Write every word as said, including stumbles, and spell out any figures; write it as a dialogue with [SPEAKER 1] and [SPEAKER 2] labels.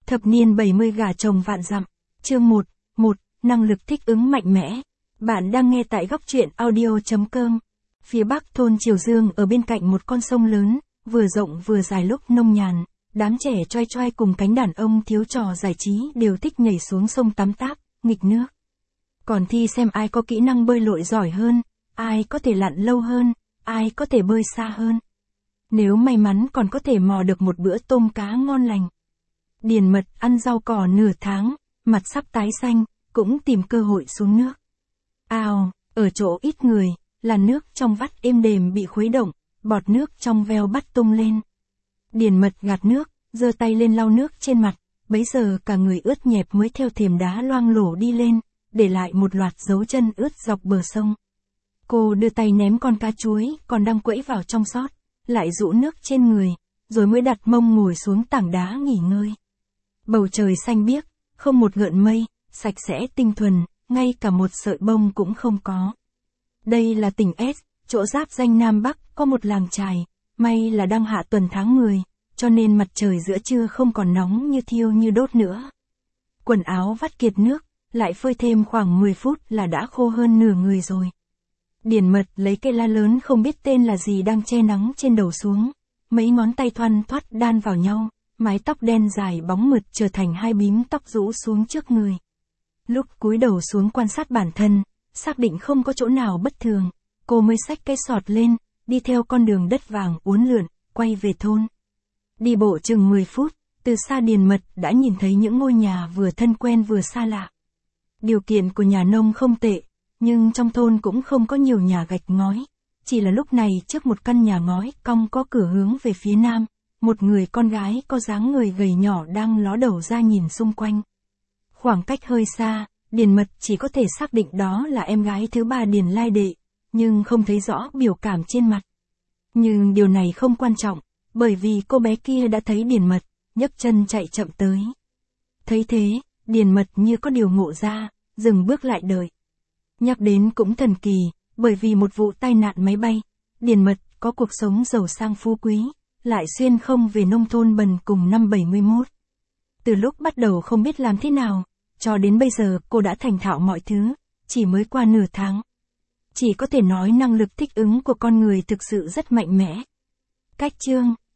[SPEAKER 1] Thập niên bảy mươi gả chồng vạn dặm. Chương một. một. Năng lực thích ứng mạnh mẽ. Bạn đang nghe tại góc truyện audio chấm com. Phía bắc thôn Triều Dương ở bên cạnh một con sông lớn, vừa rộng vừa dài lúc nông nhàn, đám trẻ choai choai cùng cánh đàn ông thiếu trò giải trí đều thích nhảy xuống sông tắm táp, nghịch nước. Còn thi xem ai có kỹ năng bơi lội giỏi hơn, ai có thể lặn lâu hơn, ai có thể bơi xa hơn. Nếu may mắn còn có thể mò được một bữa tôm cá ngon lành. Điền Mật ăn rau cỏ nửa tháng, mặt sắp tái xanh, cũng tìm cơ hội xuống nước. Ào, ở chỗ ít người, làn nước trong vắt êm đềm bị khuấy động, bọt nước trong veo bắt tung lên. Điền Mật gạt nước, giơ tay lên lau nước trên mặt, bấy giờ cả người ướt nhẹp mới theo thềm đá loang lổ đi lên, để lại một loạt dấu chân ướt dọc bờ sông. Cô đưa tay ném con cá chuối còn đang quẫy vào trong sót, lại rũ nước trên người, rồi mới đặt mông ngồi xuống tảng đá nghỉ ngơi. Bầu trời xanh biếc, không một gợn mây, sạch sẽ tinh thuần, ngay cả một sợi bông cũng không có. Đây là tỉnh S, chỗ giáp danh Nam Bắc, có một làng chài, may là đang hạ tuần tháng mười, cho nên mặt trời giữa trưa không còn nóng như thiêu như đốt nữa. Quần áo vắt kiệt nước, lại phơi thêm khoảng mười phút là đã khô hơn nửa người rồi. Điền Mật lấy cây la lớn không biết tên là gì đang che nắng trên đầu xuống, mấy ngón tay thoăn thoắt đan vào nhau, mái tóc đen dài bóng mượt trở thành hai bím tóc rũ xuống trước người. Lúc cúi đầu xuống quan sát bản thân, xác định không có chỗ nào bất thường, cô mới xách cái sọt lên, đi theo con đường đất vàng uốn lượn, quay về thôn. Đi bộ chừng mười phút, từ xa Điền Mật đã nhìn thấy những ngôi nhà vừa thân quen vừa xa lạ. Điều kiện của nhà nông không tệ, nhưng trong thôn cũng không có nhiều nhà gạch ngói, chỉ là lúc này trước một căn nhà ngói cong có cửa hướng về phía nam, một người con gái có dáng người gầy nhỏ đang ló đầu ra nhìn xung quanh. Khoảng cách hơi xa, Điền Mật chỉ có thể xác định đó là em gái thứ ba Điền Lai Đệ, nhưng không thấy rõ biểu cảm trên mặt. Nhưng điều này không quan trọng, bởi vì cô bé kia đã thấy Điền Mật, nhấc chân chạy chậm tới. Thấy thế, Điền Mật như có điều ngộ ra, dừng bước lại đợi. Nhắc đến cũng thần kỳ, bởi vì một vụ tai nạn máy bay, Điền Mật có cuộc sống giàu sang phú quý, lại xuyên không về nông thôn bần cùng năm bảy mươi mốt. Từ lúc bắt đầu không biết làm thế nào, cho đến bây giờ cô đã thành thạo mọi thứ, chỉ mới qua nửa tháng. Chỉ có thể nói năng lực thích ứng của con người thực sự rất mạnh mẽ. Cách chương,